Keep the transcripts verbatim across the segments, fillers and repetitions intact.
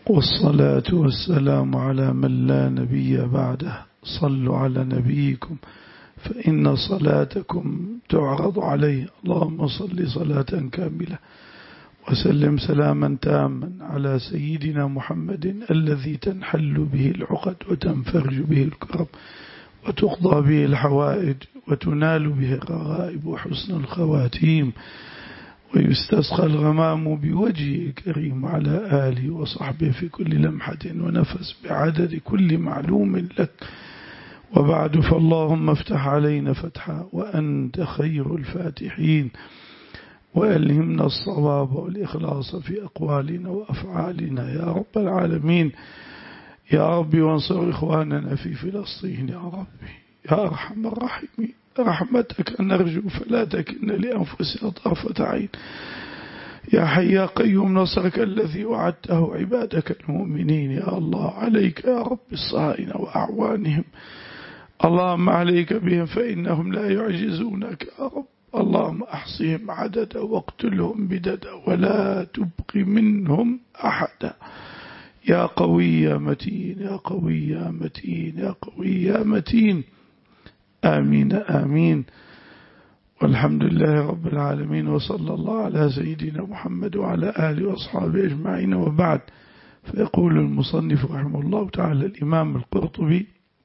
والصلاة والسلام على من لا نبي بعده. صلوا على نبيكم فإن صلاتكم تعرض عليه. اللهم صل صلاة كاملة وسلم سلاما تاما على سيدنا محمد الذي تنحل به العقد وتنفرج به الكرب وتقضى به الحوائج وتنال به الرغائب وحسن الخواتيم ويستسقى الغمام بوجهه الكريم على آله وصحبه في كل لمحة ونفس بعدد كل معلوم لك. وبعد، فاللهم افتح علينا فتحا وأنت خير الفاتحين، وألهمنا الصواب والإخلاص في أقوالنا وأفعالنا يا رب العالمين. يا ربي وانصر إخواننا في فلسطين يا ربي يا أرحم الراحمين. رحمتك نرجو فلا تكلنا لأنفسنا طرفة عين. يا حي يا قيوم، نصرك الذي وعدته عبادك المؤمنين يا الله عليك يا رب الصهاينة وأعوانهم. اللهم عليك بهم فإنهم لا يعجزونك يا رب. اللهم أحصهم عددا واقتلهم بددا ولا تبق منهم أحدا. يا قوي يا متين يا قوي يا متين يا قوي يا متين. آمين آمين. والحمد لله رب العالمين، وصلى الله على سيدنا محمد وعلى آله وأصحابه أجمعين. وبعد، فيقول المصنف رحمه الله تعالى الإمام القرطبي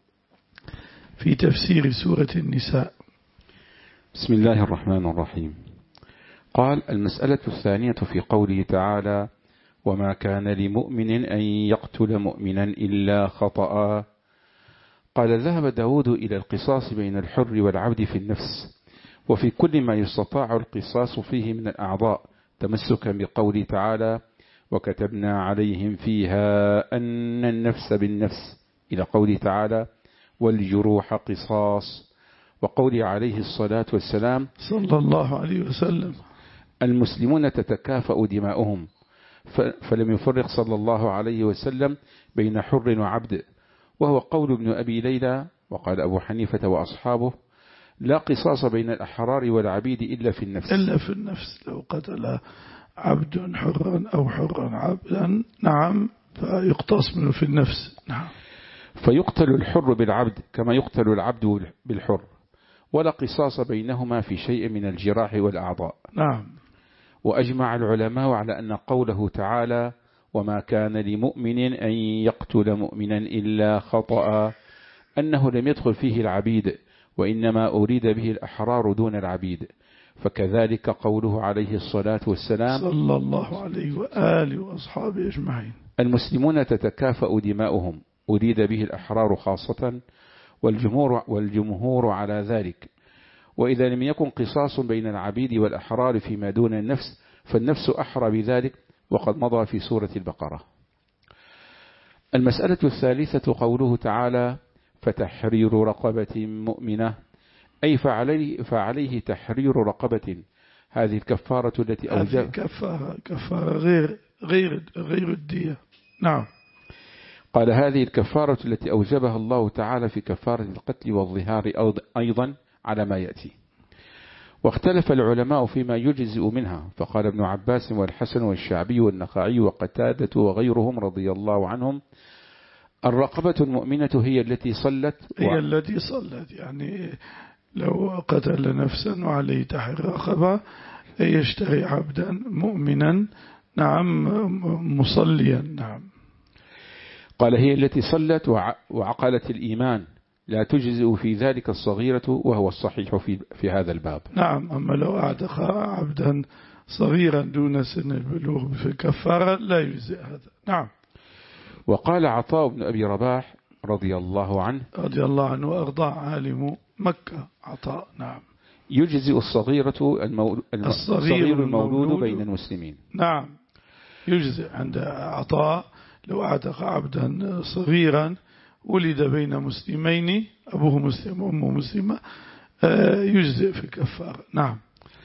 في تفسير سورة النساء: بسم الله الرحمن الرحيم. قال: المسألة الثانية في قوله تعالى: وما كان لمؤمن أن يقتل مؤمنا إلا خطأ. قال: ذهب داود إلى القصاص بين الحر والعبد في النفس وفي كل ما يستطاع القصاص فيه من الأعضاء، تمسكا بقوله تعالى: وكتبنا عليهم فيها أن النفس بالنفس، إلى قوله تعالى: والجروح قصاص، وقوله عليه الصلاة والسلام صلى الله عليه وسلم: المسلمون تتكافأ دماؤهم، فلم يفرق صلى الله عليه وسلم بين حر وعبد، وهو قول ابن أبي ليلى. وقال أبو حنيفة وأصحابه: لا قصاص بين الأحرار والعبيد إلا في النفس. إلا في النفس، لو قتل عبد حرا أو حرا عبدا نعم فيقتص منه في النفس. نعم. فيقتل الحر بالعبد كما يقتل العبد بالحر، ولا قصاص بينهما في شيء من الجراح والأعضاء. نعم. وأجمع العلماء على أن قوله تعالى: وما كان لمؤمن أن يقتل مؤمنا إلا خطأ، أنه لم يدخل فيه العبيد، وإنما أريد به الأحرار دون العبيد. فكذلك قوله عليه الصلاة والسلام صلى الله عليه وآله وأصحابه أجمعين: المسلمون تتكافأ دماؤهم، أريد به الأحرار خاصة، والجمهور, والجمهور على ذلك. وإذا لم يكن قصاص بين العبيد والأحرار فيما دون النفس، فالنفس أحرى بذلك، وقد مضى في سورة البقرة. المسألة الثالثة قوله تعالى: فتحرير رقبة مؤمنة، أي فعليه, فعليه تحرير رقبة. هذه الكفارة التي أوجب كفارة, كفارة غير, غير, غير الدية. نعم. قال: هذه الكفارة التي أوجبها الله تعالى في كفارة القتل والظهار أيضا على ما يأتي. واختلف العلماء فيما يجزئ منها، فقال ابن عباس والحسن والشعبي والنخعي وقتادة وغيرهم رضي الله عنهم: الرقبة المؤمنة هي التي صلت و... هي التي صلت، يعني لو قتل نفسا وعليه تحرير رقبة يشتري عبدا مؤمنا نعم مصليا. نعم. قال: هي التي صلت وعقلت الإيمان، لا تجزئ في ذلك الصغيرة، وهو الصحيح في, في هذا الباب. نعم. أما لو أعتق عبدا صغيرا دون سن البلوغ في الكفارة لا يجزئ هذا. نعم. وقال عطاء بن أبي رباح رضي الله عنه رضي الله عنه وأرضاه عالم مكة عطاء: نعم، يجزئ الصغيرة المول... الصغير المولود بين المسلمين. نعم، يجزئ عند عطاء لو أعتق عبدا صغيرا ولد بين مسلمين، أبوه مسلم وأمه مسلمة، يجزئ في الكفارة. نعم.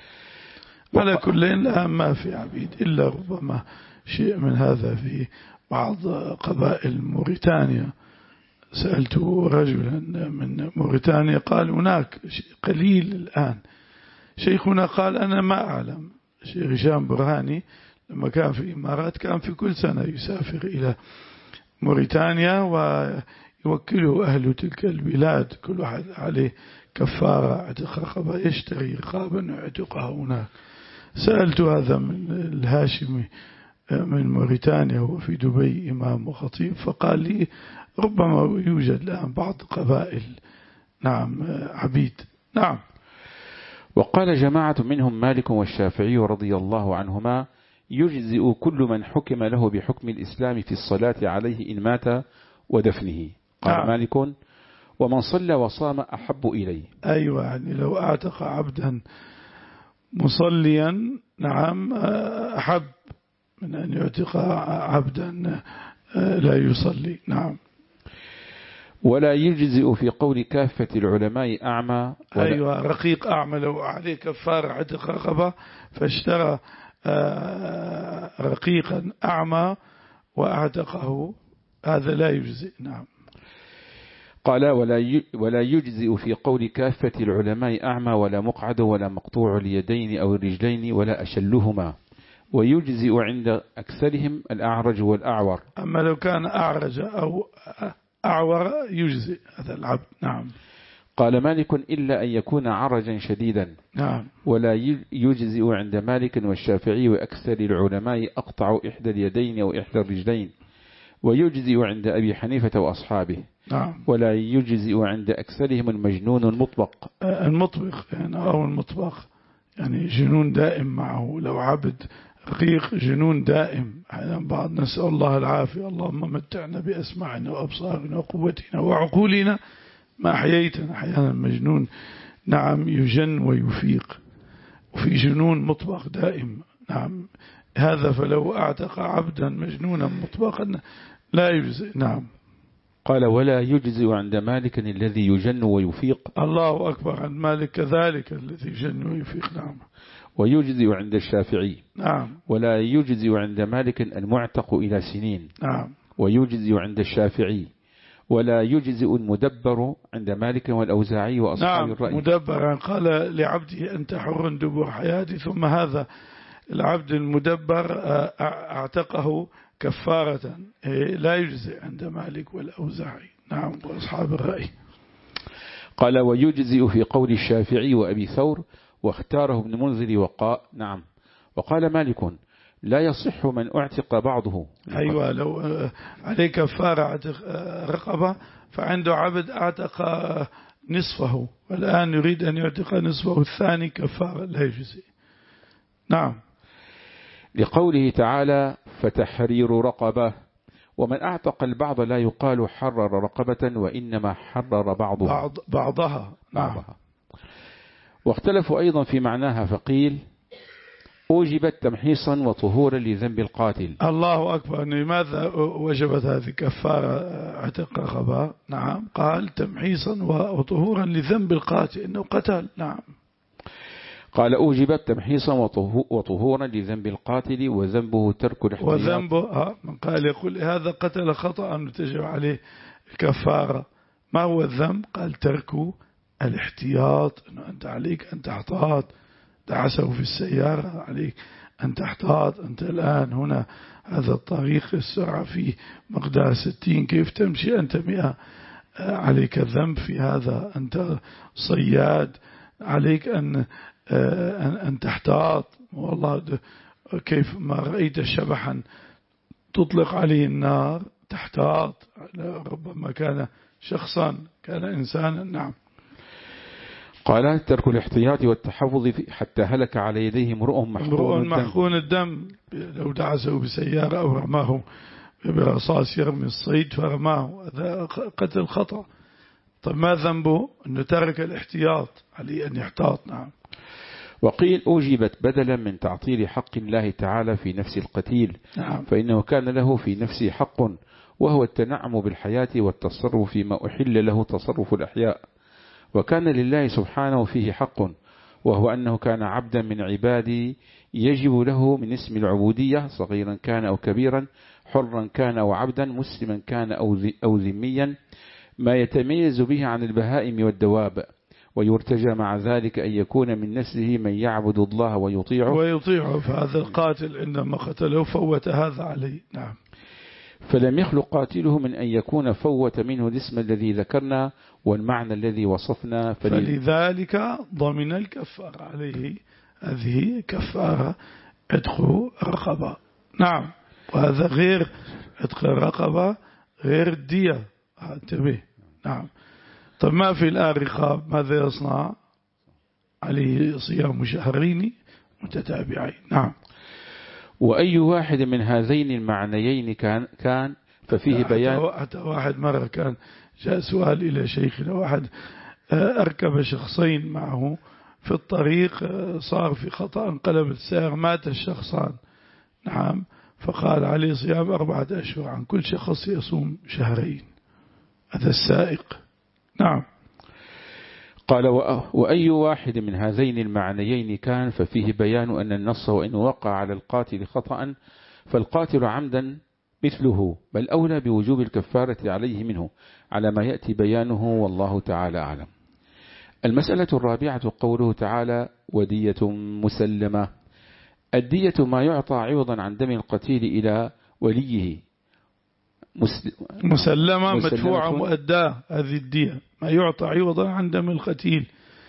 على كل الآن ما في عبيد، إلا ربما شيء من هذا في بعض قبائل موريتانيا. سألت رجلا من موريتانيا قال هناك قليل الآن. شيخنا قال أنا ما أعلم، شيخ هشام برهاني لما كان في الإمارات كان في كل سنة يسافر إلى موريتانيا ويوكله أهل تلك البلاد كل واحد عليه كفارة اعتق رقبة يشتري رقابا ويعتقها هناك. سألت هذا من الهاشمي من موريتانيا وفي دبي إمام وخطيب، فقال لي ربما يوجد الآن بعض قبائل نعم عبيد. نعم. وقال جماعة منهم مالك والشافعي رضي الله عنهما يجزئ كل من حكم له بحكم الإسلام في الصلاة عليه إن مات ودفنه. قال نعم. مالك ومن صلى وصام أحب إليه. أيوة، يعني لو أعتق عبدا مصليا نعم أحب من أن يعتق عبدا لا يصلي. نعم. ولا يجزئ في قول كافة العلماء أعمى. أيوة، رقيق أعمى لو عليه كفار عتق رقبة فاشترى رقيقا أعمى وأعتقه هذا لا يجزئ. نعم. قال ولا ولا يجزئ في قول كافة العلماء أعمى ولا مقعد ولا مقطوع اليدين أو الرجلين ولا أشلهما، ويجزئ عند أكثرهم الأعرج والأعور. أما لو كان أعرج أو أعور يجزئ هذا العبد. نعم. قال مالك إلا أن يكون عرجا شديدا. نعم. ولا يجزئ عند مالك والشافعي وأكثر العلماء أقطع إحدى اليدين أو إحدى الرجلين، ويجزئ عند أبي حنيفة وأصحابه. نعم. ولا يجزئ عند أكثرهم المجنون المطبق. المطبق يعني أو المطبق يعني جنون دائم معه. لو عبد رقيق جنون دائم، بعض نسأل الله العافية، اللهم متعنا بأسماعنا وأبصارنا وقوتنا وعقولنا ما أحييتنا. أحيانا مجنون نعم يجن ويفيق، وفي جنون مطبق دائم. نعم. هذا فلو أعتق عبدا مجنونا مطبقا لا يجزئ. نعم. قال ولا يجزئ عند مالك الذي يجن ويفيق. الله أكبر. عند مالك كذلك الذي يجن ويفيق. نعم. ويجزئ عند الشافعي. نعم. ولا يجزئ عند مالك المعتق إلى سنين. نعم. ويجزئ عند الشافعي. ولا يجزئ المدبر عند مالك والأوزاعي وأصحاب نعم. الرأي. مدبر قال لعبده أنت حر دبر حياتي، ثم هذا العبد المدبر اعتقه كفارة لا يجزئ عند مالك والأوزاعي. نعم. وأصحاب الرأي. قال ويجزئ في قول الشافعي وأبي ثور واختاره ابن منذر وقال نعم. وقال مالك لا يصح من اعتق بعضه. أيوة، لو عليه كفارة اعتق رقبة فعنده عبد اعتق نصفه والآن يريد أن يعتق نصفه الثاني كفارة لا يجزئ. نعم. لقوله تعالى فتحرير رقبة، ومن اعتق البعض لا يقال حرر رقبة وإنما حرر بعضها. بعض بعضها. نعم. واختلفوا أيضا في معناها فقيل أوجبت تمحيصا وطهورا لذنب القاتل. الله أكبر. لماذا وجبت هذه كفارة عتق رقبة؟ نعم. قال تمحيصا وطهورا لذنب القاتل إنه قتل. نعم. قال أوجبت تمحيصا وطهورا لذنب القاتل وذنبه ترك الاحتياط. وذنبه من قال يقول هذا قتل خطأ نتجب عليه كفارة. ما هو الذنب؟ قال ترك الاحتياط، أنه أنت عليك أن تحتاط. دعسه في السيارة عليك أن تحتاط. أنت الآن هنا هذا الطريق السرعة فيه مقدار ستين، كيف تمشي أنت مئة؟ عليك الذنب في هذا. أنت صياد عليك أن أن تحتاط. والله كيف ما رأيت شبحا تطلق عليه النار تحتاط. ربما كان شخصا كان إنسانا. نعم. قال ترك الاحتياط والتحفظ حتى هلك على يديه امرؤ محقون الدم. لو دعسه بسيارة أو رماه برصاص يرمي الصيد فرماه، هذا قتل خطأ. طيب ما ذنبه؟ أنه ترك الاحتياط، عليه أن يحتاط. نعم. وقيل أوجبت بدلا من تعطيل حق الله تعالى في نفس القتيل. نعم. فإنه كان له في نفسه حق وهو التنعم بالحياة والتصرف فيما أحل له تصرف الأحياء، وكان لله سبحانه فيه حق، وهو أنه كان عبدا من عبادي يجب له من اسم العبودية صغيرا كان أو كبيرا، حرا كان أو عبدا، مسلما كان أو ذميا، ما يتميز به عن البهائم والدواب، ويرتجى مع ذلك أن يكون من نسله من يعبد الله ويطيعه ويطيعه فهذا القاتل عندما قتله فوت هذا عليه. نعم. فلم يخلق قاتله من أن يكون فوت منه الاسم الذي ذكرنا والمعنى الذي وصفنا، فلذلك ضمن الكفارة عليه. هذه كفارة عتق رقبة. نعم. وهذا غير عتق الرقبة، غير الدية. انتبه. نعم. طب ما في الآن رقاب، ماذا يصنع؟ عليه صيام شهرين متتابعين. نعم. وأي واحد من هذين المعنيين كان كان ففيه بيان. حتى واحد مرة كان جاء سؤال إلى شيخنا، واحد أركب شخصين معه في الطريق، صار في خطأ، انقلب السائق، مات الشخصان. نعم. فقال عليه صيام أربعة أشهر، عن كل شخص يصوم شهرين. هذا السائق. نعم. قال وأي واحد من هذين المعنيين كان ففيه بيان أن النص وإن وقع على القاتل خطأ فالقاتل عمدا مثله، بل أولى بوجوب الكفارة عليه منه على ما يأتي بيانه، والله تعالى أعلم. المسألة الرابعة قوله تعالى ودية مسلمة. الدية ما يعطى عوضا عن دم القتيل إلى وليه، مسلمة مدفوعة مؤداة. هذه الدية ما يعطى عوضا عن دم القتيل.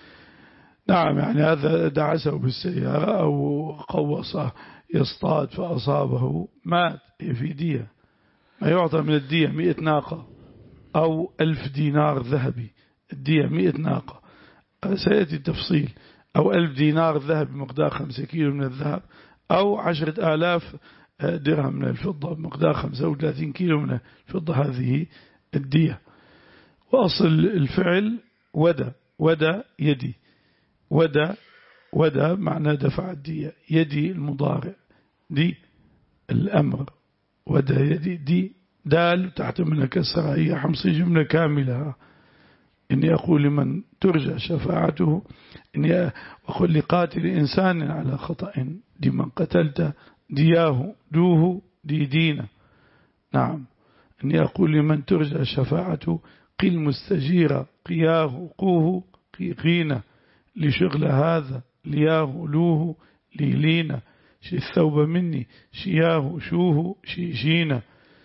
نعم. يعني هذا دعسه بالسيارة أو قوصه يصطاد فأصابه مات، في دية. ما يعطى من الدية مئة ناقة أو ألف دينار ذهبي. الدية مئة ناقة، سيأتي التفصيل. أو ألف دينار ذهب بمقدار خمسة كيلو من الذهب، أو عشرة آلاف درهم من الفضة بمقدار خمسة وثلاثين كيلو من الفضة. هذه الدية. وأصل الفعل ودى. ودى يدي. ودى ودى معنى دفع الدية. يدي المضارع، دي الأمر. ودى يدي، دي دال تحت من كسرة، هي حمص جملة كاملة. إني أقول لمن ترجى شفاعته، إني أقول لقاتل إنسان على خطأ، دي من قتلت دياه دوه دي دينا. نعم. إني أقول لمن ترجى شفاعته قل مستجيرا قياه قوه قيقينا لشغل هذا لياه لوه ليلينا شي الثوب مني شياه شوه شيشينا.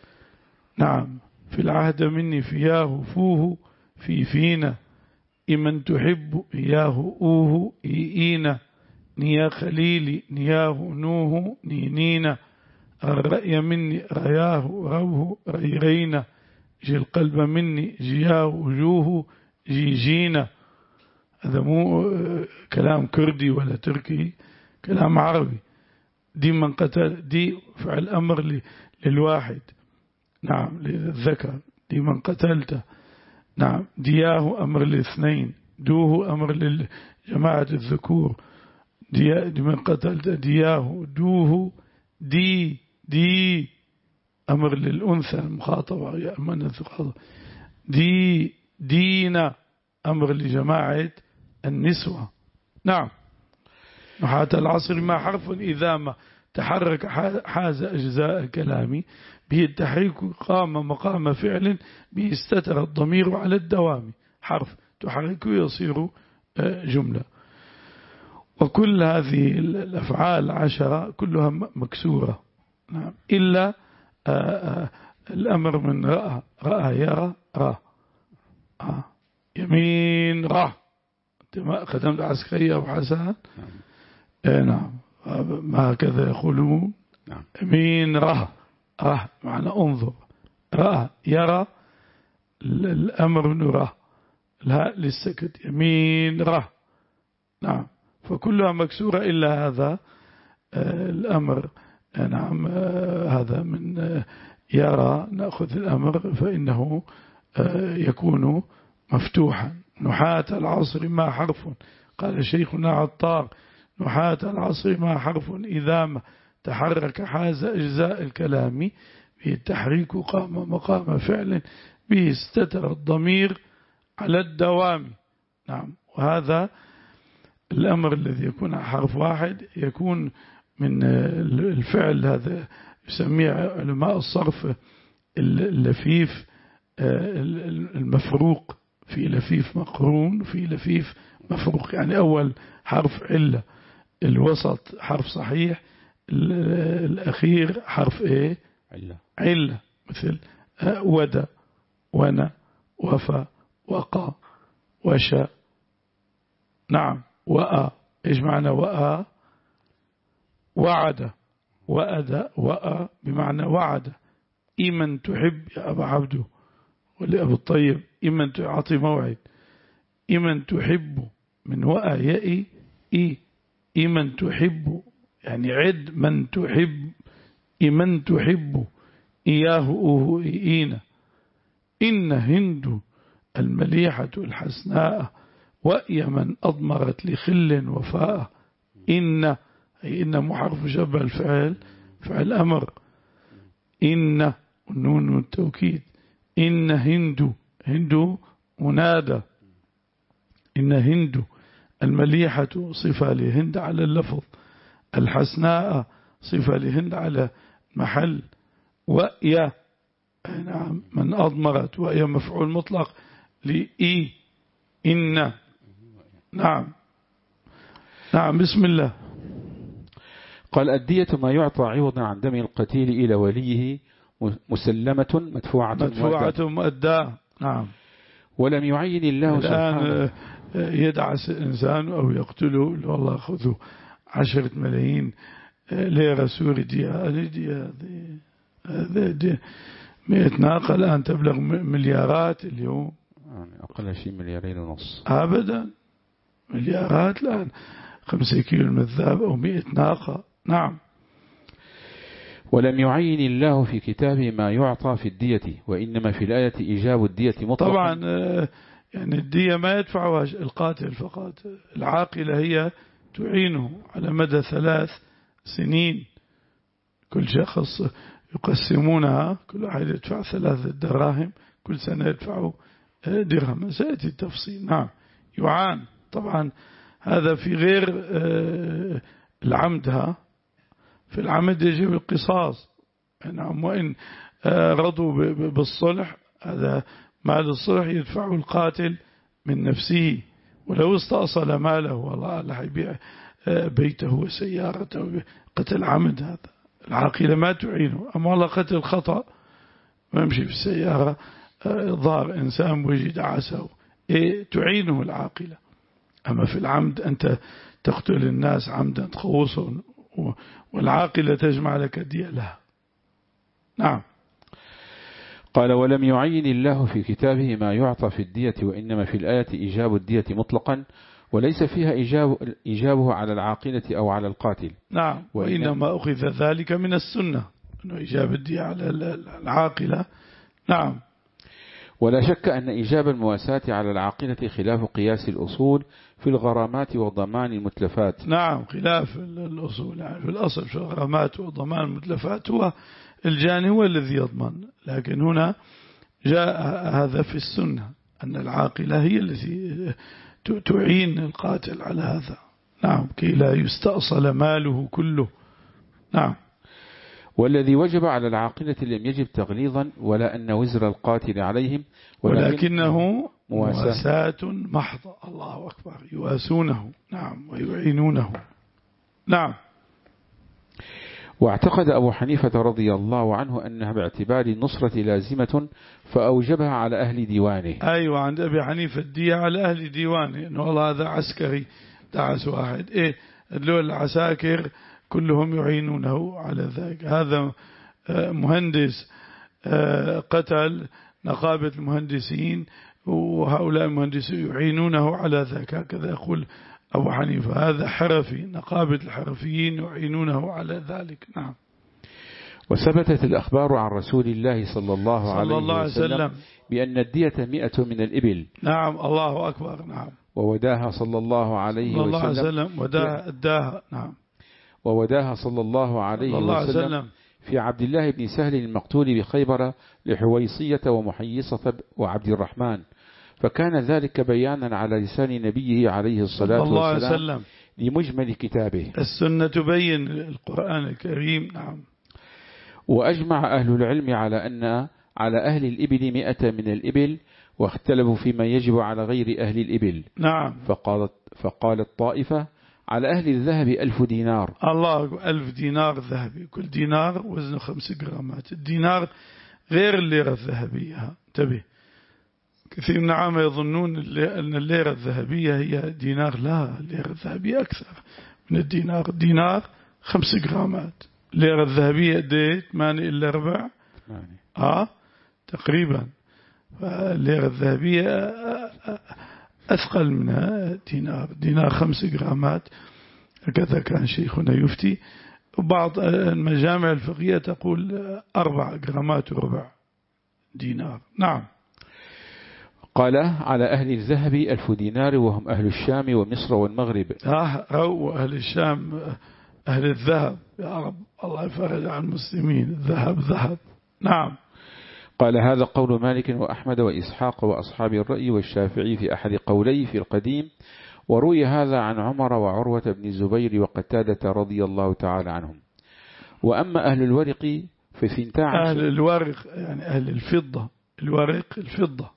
نعم. في العهد مني فياه فوه في فينا إمن تحب إياه أوه إينا نيا خليلي نياه نوه نينينا الرأي مني رياه روه ريرينا جي القلب مني جياه جوه جيجينا. هذا مو كلام كردي ولا تركي، كلام عربي. دي من قتل، دي فعل أمر للواحد. نعم. للذكر. دي من قتلته. نعم. دياه أمر للاثنين، دوه أمر للجماعة الذكور. دي, دي من قتلته دياه دوه دي دي أمر للأنثى المخاطبة، يا أمانة الخاطب. دي دينا أمر لجماعة النسوة. نعم. نحاة العصر ما حرف إذا ما تحرك حاز أجزاء الكلام به التحريك قام مقام فعل به استتر الضمير على الدوام. حرف تحرك يصير جملة. وكل هذه الأفعال عشرة كلها مكسورة. نعم. إلا الأمر من رأى. رأى يرى رأى. آه. يمين رأى. خدمت عسكرية وحسن. نعم. ما هكذا يقولون. نعم. يمين رأى. رأى معنى انظر. رأى يرى الأمر من رأى. الهاء للسكت. يمين رأى. نعم. فكلها مكسورة إلا هذا الأمر. نعم. هذا من يرى نأخذ الأمر فإنه يكون مفتوحا. نحاة العصر ما حرف. قال شيخنا عطار نحاة العصر ما حرف إذا ما تحرك حاز أجزاء الكلام به التحريك قام مقام فعل به استتر الضمير على الدوام. نعم. وهذا الأمر الذي يكون حرف واحد يكون من الفعل، هذا يسميه علماء الصرف اللفيف المفروق، في لفيف مقرون في لفيف مفروق، يعني أول حرف علة، الوسط حرف صحيح، الأخير حرف إيه؟ علة. علة، مثل ودى، ونا، وفى، وقى، وشى. نعم. وأ، إيش معنى وأ؟ وعد، وأد، وأ بمعنى وعد. إيمن تحب يا أبا عبده ولأبو الطيب، إيمن تعطي موعد، إيمن تحب من وأ يأي إي، إيمن تحب يعني عد من تحب، إيمن تحب إياه أوه إينا. إن هند المليحة الحسناء وأي من أضمرت لخل وفاء. إن أي إن محرف شبه الفعل، فعل أمر. إن النون التوكيد. إن هند، هند منادى. إن هند المليحة صفة لهند على اللفظ، الحسناء صفة لهند على محل. وأي نعم من أضمرت، وأي مفعول مطلق لإي إن. نعم. نعم. بسم الله. قال الدية ما يعطى عوضا عن دم القتيل إلى وليه مسلمة مدفوعة مدفوعة مؤداة. نعم. ولم يعين الله الآن يدعس إنسان أو يقتله، والله خذوا عشرة ملايين ليرة سوري دية، دية هذا دي مئة ناقة الآن تبلغ مليارات اليوم، يعني أقل شيء مليارين ونص أبدا، مليارات الآن، خمسة كيلو من الذهب أو مئة ناقة. نعم. ولم يعين الله في كتابه ما يعطى في الدية، وإنما في الآية إيجاب الدية مطلقا. طبعا يعني الدية ما يدفعها القاتل فقط، العاقلة هي تعينه على مدى ثلاث سنين، كل شخص يقسمونها، كل واحد يدفع ثلاثة دراهم، كل سنة يدفع درهم، سيأتي التفصيل. نعم. يعان طبعا، هذا في غير العمدها، في العمد يجب القصاص. نعم. وإن رضوا بالصلح، هذا مال الصلح يدفعه القاتل من نفسه، ولو استأصل ماله والله لا يبيع بيته وسيارته. قتل عمد هذا العاقلة ما تعينه. أما والله قتل خطأ، ما يمشي في السيارة ضار إنسان وجد عسه، إيه تعينه العاقلة. أما في العمد أنت تقتل الناس عمدا تخوصهم، والعاقلة تجمع لك دية لها. نعم. قال ولم يعين الله في كتابه ما يعطى في الدية، وإنما في الآية إيجاب الدية مطلقا، وليس فيها إيجاب إيجابه على العاقلة أو على القاتل. نعم. وإنما أخذ ذلك من السنة، أنه إيجاب الدية على العاقلة. نعم. ولا شك أن إيجاب المواساة على العاقلة خلاف قياس الأصول في الغرامات وضمان المتلفات. نعم. خلاف الأصول، يعني في الأصل في الغرامات وضمان المتلفات هو الجاني هو الذي يضمن، لكن هنا جاء هذا في السنة أن العاقلة هي التي تعين القاتل على هذا. نعم. كي لا يستأصل ماله كله. نعم. والذي وجب على العاقلة لم يجب تغليظا ولا أن وزر القاتل عليهم، ولكنه مواساة محضة. الله أكبر. يواسونه. نعم. ويعينونه. نعم. واعتقد أبو حنيفة رضي الله عنه أنها باعتبار النصرة لازمة فأوجبها على أهل ديوانه. أيوة، عند أبي حنيفة الدية على أهل ديوانه، إنه والله هذا عسكري دعس واحد، إيه اللول العساكر كلهم يعينونه على ذلك. هذا مهندس قتل، نقابة المهندسين وهؤلاء المهندسين يعينونه على ذلك، هكذا يقول أبو حنيفة. هذا حرفي، نقابة الحرفيين يعينونه على ذلك. نعم. وثبتت الأخبار عن رسول الله صلى الله عليه, صلى الله عليه وسلم, وسلم بأن الدية مئة من الإبل. نعم. الله أكبر. نعم. ووداها صلى الله عليه صلى الله وسلم, وسلم وداها الداها. نعم. ووداها صلى الله عليه صلى الله وسلم, وسلم في عبد الله بن سهل المقتول بخيبر لحويصية ومحيصة وعبد الرحمن، فكان ذلك بيانا على لسان نبيه عليه الصلاة والسلام لمجمل كتابه. السنة تبين القرآن الكريم. نعم. وأجمع أهل العلم على أن على أهل الإبل مئة من الإبل، واختلفوا فيما يجب على غير أهل الإبل. نعم. فقالت, فقالت طائفة على أهل الذهب ألف دينار. الله، ألف دينار ذهبي، كل دينار وزنه خمس جرامات. الدينار غير الليرة الذهبية، انتبه. كثير من العامة يظنون أن الليرة الذهبية هي دينار، لا، الليرة الذهبية أكثر من الدينار. الدينار خمس جرامات، الليرة الذهبية دي ثمانية إلا ربع، آه تقريبا. الليرة الذهبية أثقل من الدينار، دينار خمس جرامات، هكذا كان شيخنا يفتي. وبعض المجامع الفقهية تقول أربع جرامات وربع دينار. نعم. قال على أهل الذهب ألف دينار وهم أهل الشام ومصر والمغرب. آه رو أهل الشام أهل الذهب، يا رب الله يفرج عن المسلمين، الذهب ذهب. نعم. قال هذا قول مالك وأحمد وإسحاق وأصحاب الرأي والشافعي في أحد قوليه في القديم، وروي هذا عن عمر وعروة بن الزبير وقتادة رضي الله تعالى عنهم. وأما أهل الورق في ثنتا عشر، أهل الورق يعني أهل الفضة، الورق الفضة،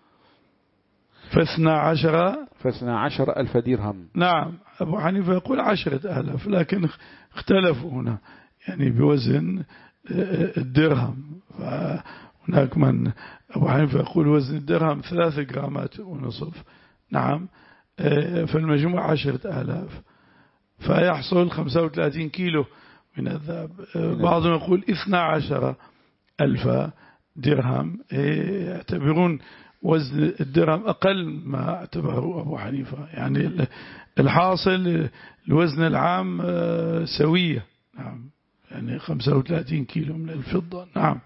فاثنى عشر فاثنى عشر ألف درهم. نعم. أبو حنيفة يقول عشرة آلاف، لكن اختلفوا هنا يعني بوزن الدرهم. فهناك من أبو حنيفة يقول وزن الدرهم ثلاثة جرامات ونصف. نعم. فالمجموع عشرة آلاف، فيحصل خمسة وثلاثين كيلو من الذهب. بعضهم يقول اثنى عشر ألف درهم، يعتبرون وزن الدرهم أقل ما اعتبره أبو حنيفة. يعني الحاصل الوزن العام سوية. نعم، يعني خمسة وثلاثين كيلو من الفضة. نعم.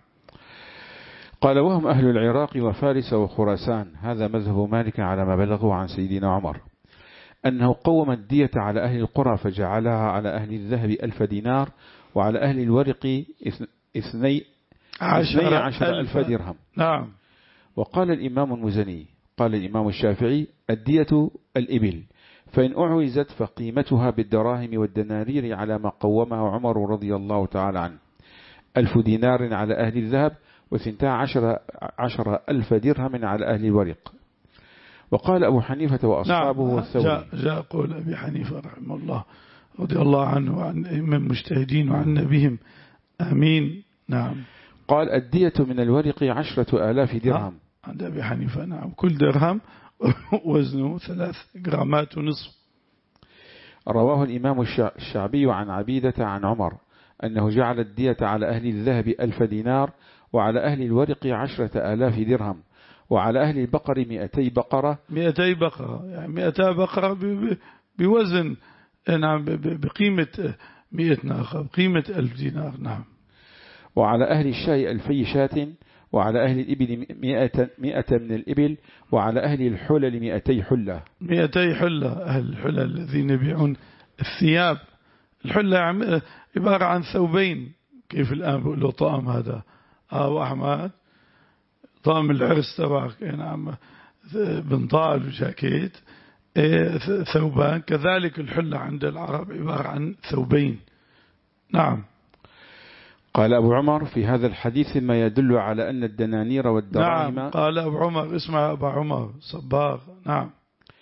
قال وهم أهل العراق وفارس وخراسان. هذا مذهب مالك على ما بلغه عن سيدنا عمر أنه قوم الدية على أهل القرى فجعلها على أهل الذهب ألف دينار وعلى أهل الورق اثني عشر ألف درهم. نعم. وقال الإمام المزني قال الإمام الشافعي الدية الإبل، فإن أعوزت فقيمتها بالدراهم والدنانير على ما قومه عمر رضي الله تعالى عنه، ألف دينار على أهل الذهب وثنتا عشر, عشر ألف درهم على أهل الورق. وقال أبو حنيفة وأصحابه نعم. والثوري. جاء, جاء قول أبي حنيفة رحمه الله رضي الله عنه وعن من المجتهدين وعن بهم آمين. نعم. قال الدية من الورق عشرة آلاف درهم عند أبي حنيفة. نعم. كل درهم وزنه ثلاث جرامات ونصف. رواه الإمام الشعبي عن عبيدة عن عمر أنه جعل الدية على أهل الذهب ألف دينار وعلى أهل الورق عشرة آلاف درهم وعلى أهل البقر مئتي بقرة مئتي بقرة يعني مئتا بقرة بوزن، نعم، بقيمة مئة ناقة بقيمة ألف دينار. نعم. وعلى أهل الشاي ألفي شاة وعلى أهل الإبل مئة, مئة من الإبل وعلى أهل الحلل مئتي حلة. مئتي حلة. أهل الحلل الذين يبيعون الثياب. الحلة عبارة عن ثوبين، كيف الآن بقولوا طعم هذا أبو أحمد، طعم العرس تبعك، نعم، بنطال وجاكيت، ثوبان. كذلك الحلة عند العرب عبارة عن ثوبين. نعم. قال أبو عمر في هذا الحديث ما يدل على أن الدنانير والدراهم. نعم. قال أبو عمر، اسمع أبو عمر صباغ. نعم.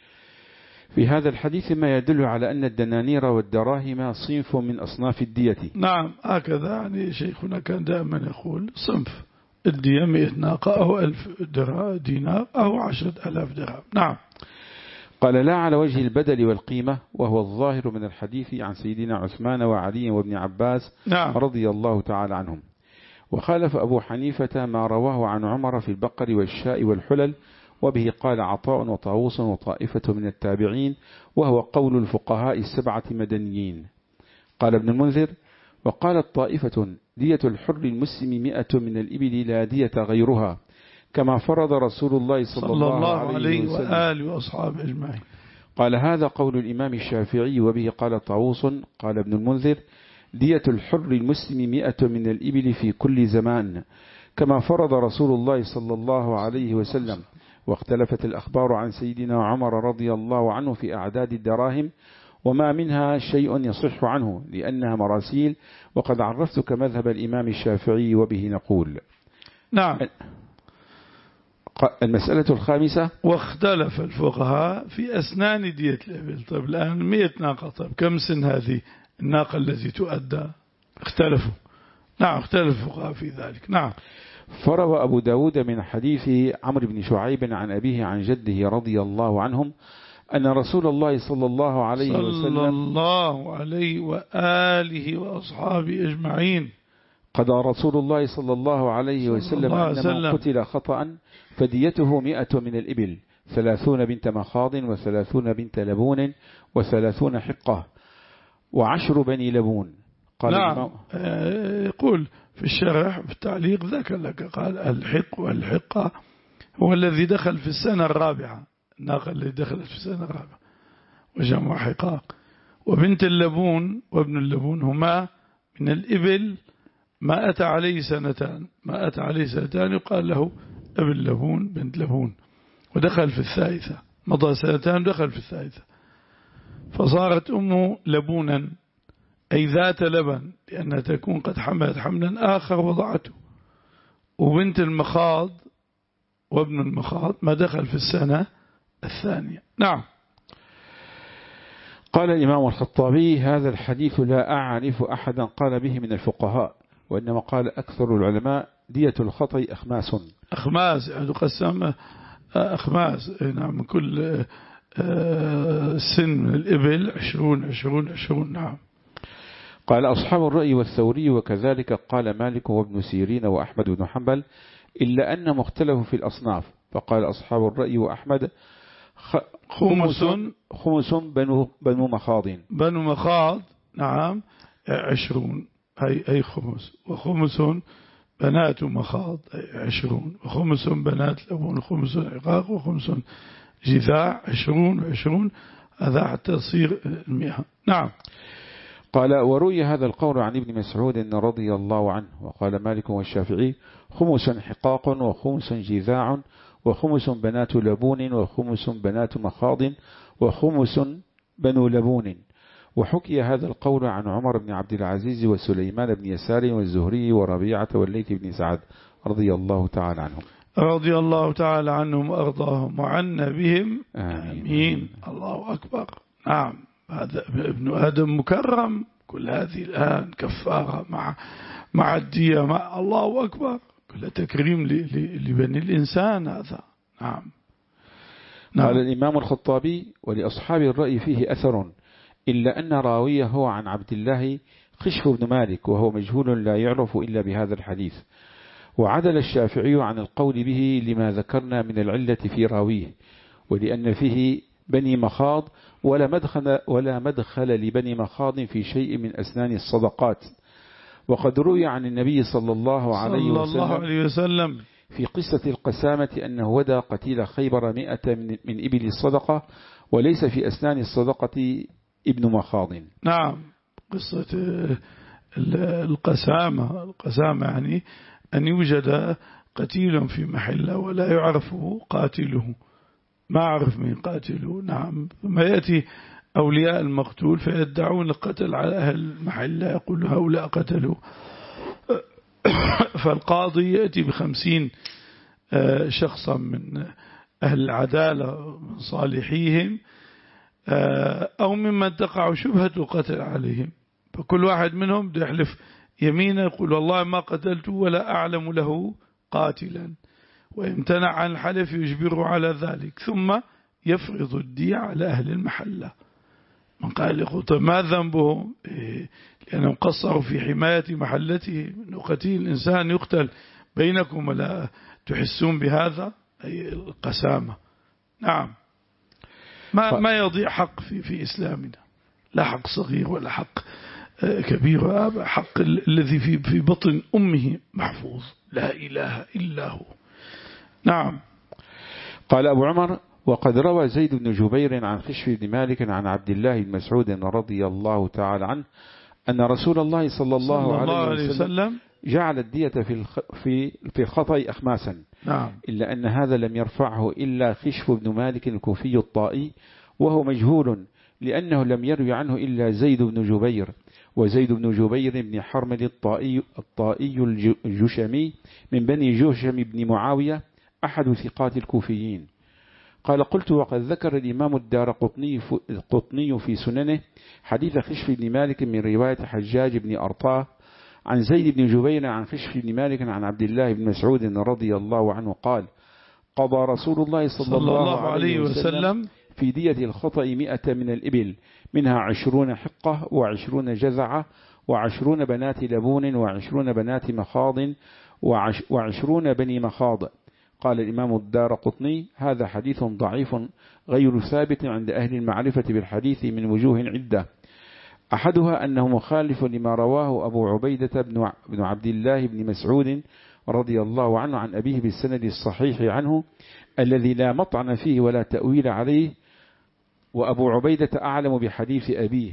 في هذا الحديث ما يدل على أن الدنانير والدراهم صنف من أصناف الدية. نعم. هكذا يعني شيخنا كان دائما يقول صنف الدية مئة ناقة أو ألف دينار أو عشرة ألاف درهم. نعم. قال لا على وجه البدل والقيمة، وهو الظاهر من الحديث عن سيدنا عثمان وعلي وابن عباس. نعم. رضي الله تعالى عنهم. وخالف أبو حنيفة ما رواه عن عمر في البقر والشاء والحلل، وبه قال عطاء وطاووس وطائفة من التابعين، وهو قول الفقهاء السبعة مدنيين. قال ابن المنذر وقالت طائفة دية الحر المسلم مئة من الإبل لا دية غيرها، كما فرض رسول الله صلى, صلى الله, الله عليه وسلم وآله وأصحابه أجمعين. قال هذا قول الإمام الشافعي، وبه قال طاووس. قال ابن المنذر دية الحر المسلم مئة من الإبل في كل زمان، كما فرض رسول الله صلى الله عليه وسلم. واختلفت الأخبار عن سيدنا عمر رضي الله عنه في أعداد الدراهم، وما منها شيء يصح عنه لأنها مراسيل، وقد عرفتك مذهب الإمام الشافعي وبه نقول. نعم. المسألة الخامسة. واختلف الفقهاء في أسنان دية الإبل. طيب الآن مئة ناقة، طيب كم سن هذه الناقة التي تؤدى؟ اختلفوا. نعم اختلف الفقهاء في ذلك. نعم. فروى أبو داود من حديث عمرو بن شعيب عن أبيه عن جده رضي الله عنهم أن رسول الله صلى الله عليه صلى وسلم صلى الله عليه وآله وأصحابه أجمعين قضى رسول الله صلى الله عليه وسلم أن من قتل خطأ فديته مئة من الإبل، ثلاثون بنت مخاض وثلاثون بنت لبون وثلاثون حقة وعشر بني لبون. قال نعم. يقول في الشرح في التعليق ذكر لك قال الحق والحقة هو الذي دخل في السنة الرابعة، الناقة الذي دخلت في السنة الرابعة وجمع حقاق. وبنت اللبون وابن اللبون هما من الإبل ما أتى عليه سنتان، ما أتى عليه سنتان يقال له ابن لبون بنت لبون، ودخل في الثالثة، مضى سنتان دخل في الثالثة، فصارت أمه لبونا أي ذات لبن لأنها تكون قد حملت حملا آخر وضعته. وبنت المخاض وابن المخاض ما دخل في السنة الثانية. نعم. قال الإمام الخطابي هذا الحديث لا أعرف أحدا قال به من الفقهاء، وإنما قال أكثر العلماء دية الخطأ أخماس. أخماس يعني قسم أخماس. نعم. من كل سن من الإبل عشرون عشرون عشرون. نعم. قال أصحاب الرأي والثوري وكذلك قال مالك وابن سيرين وأحمد بن حنبل إلا أن مختلف في الأصناف، فقال أصحاب الرأي وأحمد خمس خمس بنو, بنو مخاض بنو مخاض. نعم. عشرون أي, أي خمس، وخمس بنات مخاض أي عشرون، وخمس بنات لبون، وخمس عقاق، وخمس جذاع، عشرون وعشرون، هذا حتى تصير المئة. نعم. قال وروي هذا القول عن ابن مسعود رضي الله عنه. وقال مالك والشافعي خمس حقاق وخمس جذاع وخمس بنات لبون وخمس بنات مخاض وخمس بنو لبون. وحكي هذا القول عن عمر بن عبد العزيز وسليمان بن يسار والزهري وربيعة والليث بن سعد رضي الله تعالى عنهم رضي الله تعالى عنهم وأرضاهم وعنا بهم آمين. آمين. الله أكبر. نعم. هذا ابن آدم مكرم، كل هذه الآن كفارة مع مع الدية مع الله أكبر، كل تكريم لبني الإنسان هذا. نعم. نعم. قال الإمام الخطابي ولأصحاب الرأي فيه أثر إلا أن راويه هو عن عبد الله خشف بن مالك وهو مجهول لا يعرف إلا بهذا الحديث. وعدل الشافعي عن القول به لما ذكرنا من العلة في راويه، ولأن فيه بني مخاض ولا مدخل, ولا مدخل لبني مخاض في شيء من أسنان الصدقات. وقد روي عن النبي صلى الله عليه صلى وسلم, الله عليه وسلم في قصة القسامة أنه ودى قتيل خيبر مئة من, من إبل الصدقة وليس في أسنان الصدقة ابن مخاض. نعم. قصة القسامة القسامة يعني أن يوجد قتيل في محل ولا يعرف قاتله، ما أعرف من قاتله. نعم. ثم يأتي أولياء المقتول فيدعون القتل على أهل المحل، يقول هؤلاء قتلوا، فالقاضي يأتي بخمسين شخصا من أهل العدالة من صالحيهم أو ممن تقع شبهة القتل عليهم، فكل واحد منهم يحلف يمينا يقول والله ما قتلته ولا أعلم له قاتلا، ويمتنع عن الحلف يجبره على ذلك، ثم يفرض الدية على أهل المحلة. من قال يقول طيب ما ذنبهم؟ إيه لأنهم قصروا في حماية محلته، أنه قتيل الإنسان يقتل بينكم ولا تحسون بهذا؟ أي القسامة. نعم. ما ما يضيع حق في في إسلامنا، لا حق صغير ولا حق كبير، حق الذي في في بطن أمه محفوظ، لا إله إلا هو. نعم. قال أبو عمر وقد روى زيد بن جبير عن خشف بن مالك عن عبد الله بن مسعود رضي الله تعالى عنه أن رسول الله صلى الله, صلى الله عليه وسلم جعل الدية في في في الخطأ أخماسا. نعم. إلا أن هذا لم يرفعه إلا خشف بن مالك الكوفي الطائي، وهو مجهول لأنه لم يروي عنه إلا زيد بن جبير، وزيد بن جبير بن حرمل الطائي الطائي الجشمي من بني جوشم بن معاوية أحد ثقات الكوفيين. قال قلت وقد ذكر الإمام الدارقطني في سننه حديث خشف بن مالك من رواية حجاج بن أرطاه عن زيد بن جبير عن خشف بن مالك عن عبد الله بن مسعود رضي الله عنه قال قضى رسول الله صلى, صلى الله عليه وسلم في دية الخطأ مئة من الإبل منها عشرون حقة وعشرون جذعة وعشرون بنات لبون وعشرون بنات مخاض وعش وعشرون بني مخاض. قال الإمام الدارقطني هذا حديث ضعيف غير ثابت عند أهل المعرفة بالحديث من وجوه عدة، أحدها أنه مخالف لما رواه أبو عبيدة بن عبد الله بن مسعود رضي الله عنه عن أبيه بالسند الصحيح عنه الذي لا مطعن فيه ولا تأويل عليه، وأبو عبيدة أعلم بحديث أبيه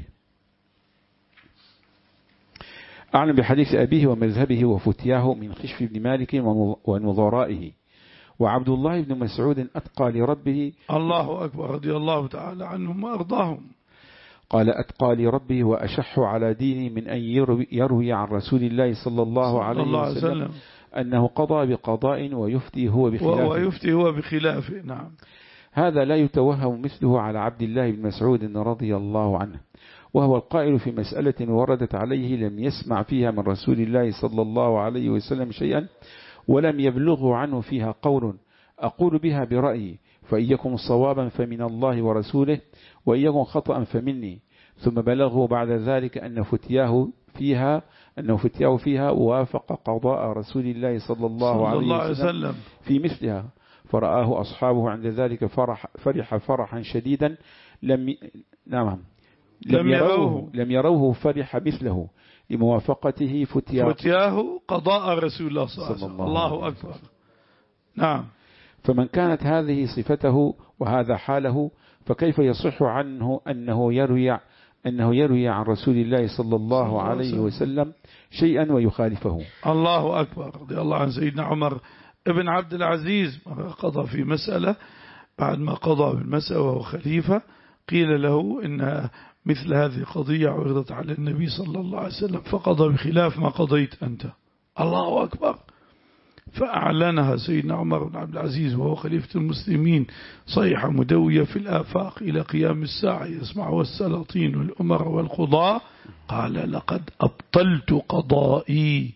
أعلم بحديث أبيه ومذهبه وفتياه من خشف بن مالك ونظرائه. وعبد الله بن مسعود أتقى لربه الله أكبر رضي الله تعالى عنهم وأرضاهم. قال أتقى لربه وأشح على ديني من أن يروي عن رسول الله صلى الله عليه الله وسلم, وسلم أنه قضى بقضاء ويفتي هو بخلافه ويفتي هو بخلافه. نعم. هذا لا يتوهم مثله على عبد الله بن مسعود رضي الله عنه، وهو القائل في مسألة وردت عليه لم يسمع فيها من رسول الله صلى الله عليه وسلم شيئا ولم يبلغه عنه فيها قول أقول بها برأيي فإن يكن صوابا فمن الله ورسوله وإن يكن خطأ فمني، ثم بلغه بعد ذلك أن فتياه فيها أنه فتياه فيها وافق قضاء رسول الله صلى الله عليه وسلم في مثلها، فرآه أصحابه عند ذلك فرح, فرح فرحا شديدا لم ي... نعم لم يروه لم يروه فرح مثله لموافقته فتياه, فتياه قضاء رسول الله صلى الله عليه وسلم. الله أكبر. نعم. فمن كانت هذه صفته وهذا حاله فكيف يصح عنه أنه يروي أنه يروي عن رسول الله صلى الله عليه وسلم شيئا ويخالفه. الله أكبر. رضي الله عن سيدنا عمر ابن عبد العزيز قضى في مسألة، بعد ما قضى بالمسألة وهو خليفة قيل له إن مثل هذه قضية عرضت على النبي صلى الله عليه وسلم فقضى بخلاف ما قضيت أنت. الله أكبر. فأعلنها سيدنا عمر بن عبد العزيز وهو خليفة المسلمين صيحة مدوية في الآفاق إلى قيام الساعة يسمعها السلاطين والأمر والقضاء، قال لقد أبطلت قضائي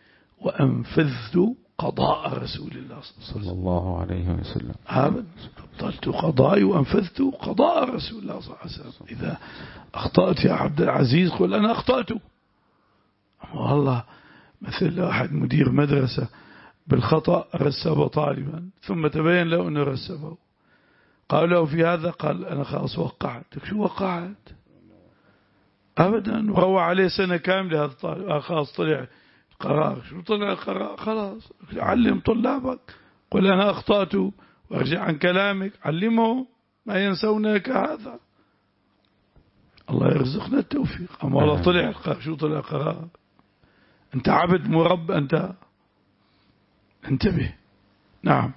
وأنفذت قضاء رسول الله صلى الله عليه وسلم. أبدا أبطلت قضائي وأنفذت قضاء رسول الله صلى الله عليه وسلم. إذا أخطأت يا عبد العزيز قل أنا أخطأت. والله مثل واحد مدير مدرسة بالخطأ رسب طالبا ثم تبين له أنه رسبه، قال له في هذا قال أنا خلاص وقعت. شو وقعت؟ أبدا. وروى عليه سنة كاملة هذا الطالب خلاص طلع قرار. شو طلع القرار؟ خلاص علم طلابك قل أنا أخطأت وارجع عن كلامك، علمه ما ينسونك هذا. الله يرزقنا التوفيق. أما الله طلع شو طلع قرار؟ أنت عبد مرب أنت، انتبه. نعم.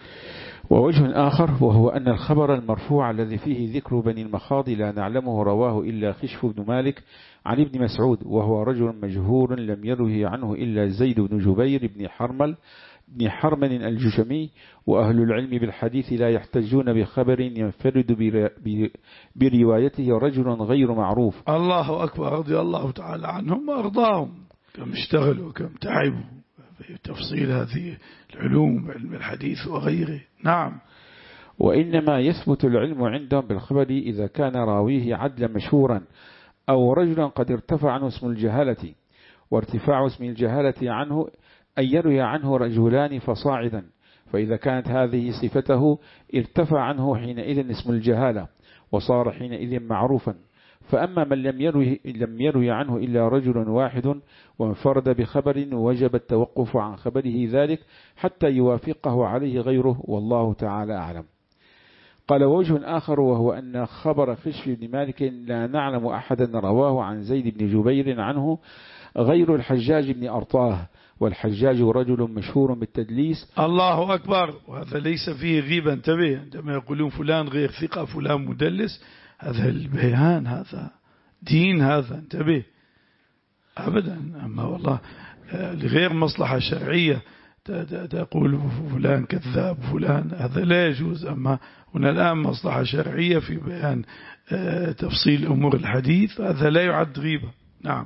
ووجه آخر وهو أن الخبر المرفوع الذي فيه ذكر بني المخاض لا نعلمه رواه إلا خشف بن مالك عن ابن مسعود وهو رجل مجهول لم يروه عنه إلا زيد بن جبير بن حرمل بن حرمل الجشمي، وأهل العلم بالحديث لا يحتجون بخبر ينفرد بروايته رجل غير معروف. الله أكبر. رضي الله تعالى عنهم وأرضاهم. كم اشتغلوا كم تعبوا في تفصيل هذه العلوم علم الحديث وغيره. نعم. وإنما يثبت العلم عندهم بالخبر إذا كان راويه عدلا مشهورا أو رجلا قد ارتفع عنه اسم الجهالة، وارتفاع اسم الجهالة عنه أن يروي عنه رجلان فصاعدا، فإذا كانت هذه صفته ارتفع عنه حينئذ اسم الجهالة وصار حينئذ معروفا. فأما من لم يروي, لم يروي عنه إلا رجل واحد وانفرد بخبر وجب التوقف عن خبره ذلك حتى يوافقه عليه غيره، والله تعالى أعلم. قال وجه آخر وهو أن خبر خشف بن مالك لا نعلم أحدا رواه عن زيد بن جبير عنه غير الحجاج بن أرطاه، والحجاج رجل مشهور بالتدليس. الله أكبر. وهذا ليس فيه غيبة. انتبه عندما يقولون فلان غير ثقة فلان مدلس، هذا البيان هذا دين هذا. انتبه. أبدا. أما والله لغير مصلحة شرعية تقول فلان كذاب فلان، هذا لا يجوز. أما هنا الآن مصلحة شرعية في بيان تفصيل أمور الحديث، هذا لا يعد غيبة. نعم.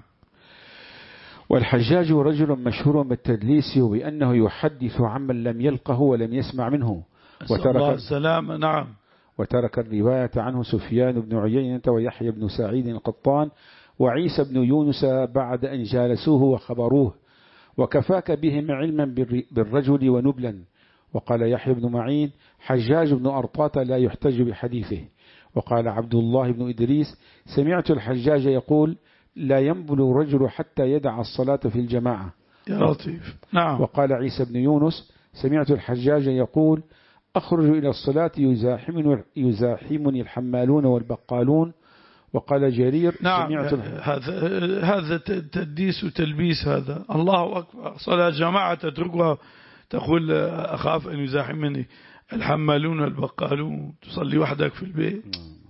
والحجاج رجل مشهور بالتدليس وبأنه يحدث عمن لم يلقه ولم يسمع منه، وترك السلام. نعم. وترك الرواية عنه سفيان بن عيينة ويحيى بن سعيد القطان وعيسى بن يونس بعد أن جالسوه وخبروه، وكفاك بهم علما بالرجل ونبلا. وقال يحيى بن معين حجاج بن أرطاة لا يحتج بحديثه. وقال عبد الله بن إدريس سمعت الحجاج يقول لا ينبل الرجل حتى يدع الصلاة في الجماعة. يا لطيف. نعم. وقال عيسى بن يونس سمعت الحجاج يقول أخرج إلى الصلاة يزاحمني, يزاحمني الحمالون والبقالون. وقال جرير نعم. سمعت هذا هذا تدليس وتلبيس. هذا الله أكبر. صلاة جماعة تتركها تقول أخاف أن يزاحمني الحمالون والبقالون، تصلي وحدك في البيت.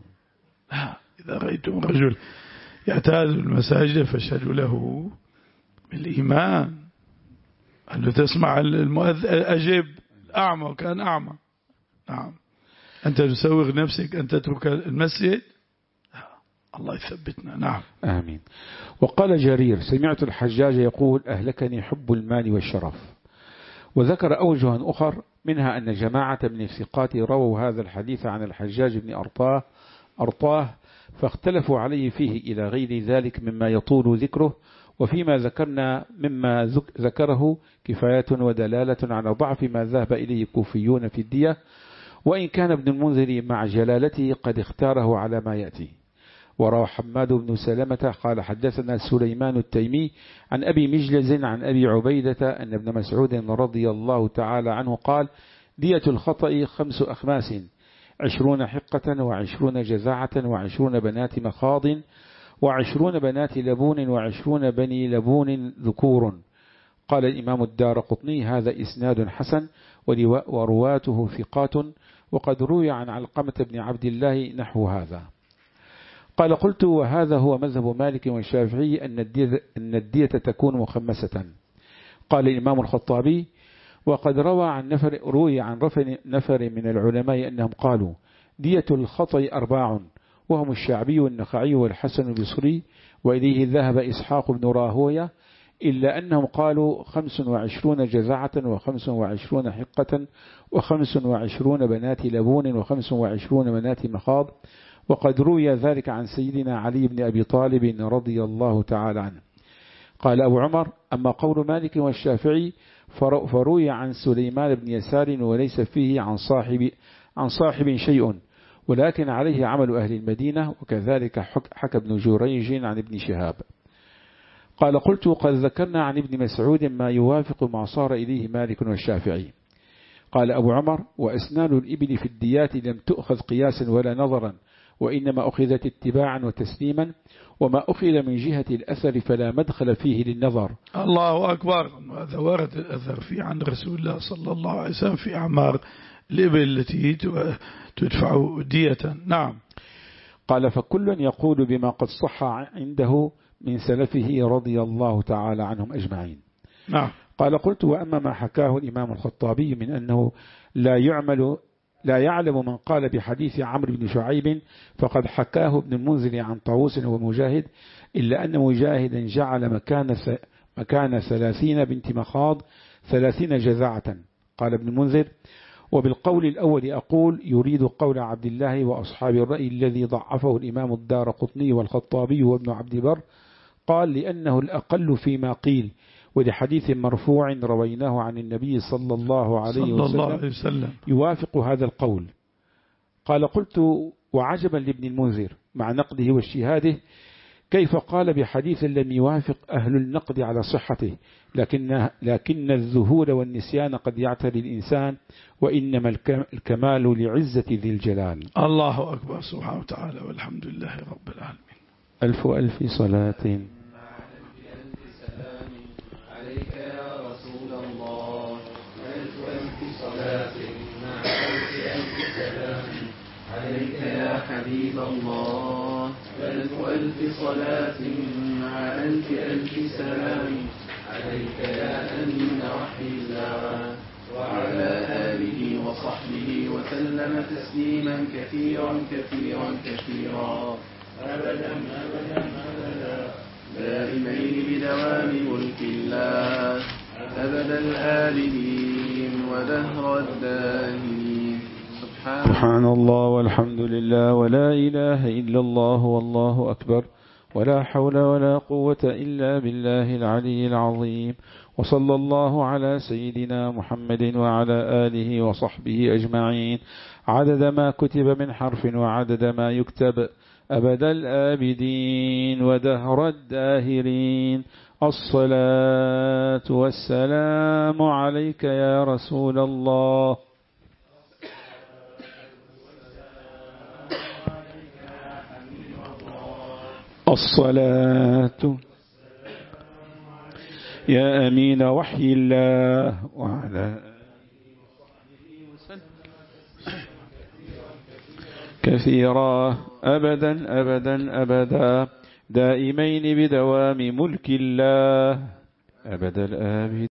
إذا رأيتم رجل يعتاد المساجد فاشهدوا له بالإيمان. أنه تسمع المؤذن أجيب أعمى وكان أعمى. نعم. أنت تسوغ نفسك أن تترك المسجد. الله يثبتنا. نعم. آمين. وقال جرير سمعت الحجاج يقول أهلكني حب المال والشرف. وذكر أوجها أخر منها أن جماعة من الثقات رووا هذا الحديث عن الحجاج بن أرطاه أرطاه فاختلفوا عليه فيه إلى غير ذلك مما يطول ذكره، وفيما ذكرنا مما ذكره كفاية ودلالة على ضعف ما ذهب إليه الكوفيون في الدية، وإن كان ابن المنذر مع جلالته قد اختاره على ما يأتي. وروى حماد بن سلمة قال حدثنا سليمان التيمي عن أبي مجلز عن أبي عبيدة أن ابن مسعود رضي الله تعالى عنه قال دية الخطأ خمس أخماس عشرون حقة وعشرون جزاعة وعشرون بنات مخاض وعشرون بنات لبون وعشرون بني لبون ذكور. قال الإمام الدار قطني هذا إسناد حسن ورواته ثقات، وقد روي عن علقمة بن عبد الله نحو هذا. قال قلت وهذا هو مذهب مالك والشافعي أن الدية, أن الدية تكون مخمسة. قال الإمام الخطابي وقد روى عن نفر روي عن نفر من العلماء أنهم قالوا دية الخطأ أرباع، وهم الشعبي والنخعي والحسن البصري، وإليه ذهب إسحاق بن راهوية، إلا أنهم قالوا خمس وعشرون جزعة وخمس وعشرون حقة وخمس وعشرون بنات لبون وخمس وعشرون بنات مخاض. وقد روي ذلك عن سيدنا علي بن أبي طالب رضي الله تعالى عنه. قال أبو عمر أما قول مالك والشافعي فروي عن سليمان بن يسار وليس فيه عن صاحب, عن صاحب شيء، ولكن عليه عمل أهل المدينة، وكذلك حكى ابن جريج عن ابن شهاب. قال قلت قد ذكرنا عن ابن مسعود ما يوافق ما صار إليه مالك والشافعي. قال أبو عمر وأسنان الإبل في الديات لم تؤخذ قياسا ولا نظرا، وإنما أخذت اتباعا وتسليما، وما أخذ من جهة الأثر فلا مدخل فيه للنظر. الله أكبر. هذا ورد الأثر في عن رسول الله صلى الله عليه وسلم في أعمار الإبل التي تدفع دية. نعم. قال فكل يقول بما قد صح عنده من سلفه رضي الله تعالى عنهم أجمعين. نعم. قال قلت وأما ما حكاه الإمام الخطابي من أنه لا يعمل لا يعلم من قال بحديث عمرو بن شعيب فقد حكاه ابن المنذر عن طاووس ومجاهد، إلا أن مجاهدا جعل مكان مكان ثلاثين بنت مخاض ثلاثين جزاعة. قال ابن المنذر وبالقول الأول أقول يريد قول عبد الله وأصحاب الرأي الذي ضعفه الإمام الدار قطني والخطابي وابن عبد بر. قال لأنه الأقل فيما قيل، ولحديث مرفوع رويناه عن النبي صلى الله عليه صلى الله عليه وسلم وسلم يوافق هذا القول. قال قلت وعجبا لابن المنذر مع نقده واجتهاده كيف قال بحديث لم يوافق أهل النقد على صحته، لكن, لكن الذهول والنسيان قد يعتري الإنسان، وإنما الكمال لعزة ذي الجلال. الله أكبر سبحانه وتعالى، والحمد لله رب العالمين. ألف ألف صلاة عليك يا رسول الله، ألف ألف صلاة مع ألف ألف سلام عليك يا حبيب الله، ألف ألف صلاة مع ألف ألف سلام عليك يا أمين وحي الله وعلى آله وصحبه وسلم تسليما كثيرا كثيرا كثيرا أبدا أبدا أبدا دائمين بدوام ملك الله أبد الآبدين ودهر الداهرين. سبحان الله والحمد لله ولا إله إلا الله والله أكبر ولا حول ولا قوة إلا بالله العلي العظيم. وصلى الله على سيدنا محمد وعلى آله وصحبه أجمعين عدد ما كتب من حرف وعدد ما يكتب أبد الآبدين ودهر الداهرين. الصلاة والسلام عليك يا رسول الله. الصلاة يا أمين وحي الله وعلى كثيرا أبدا أبدا أبدا دائمين بدوام ملك الله أبد الآبد.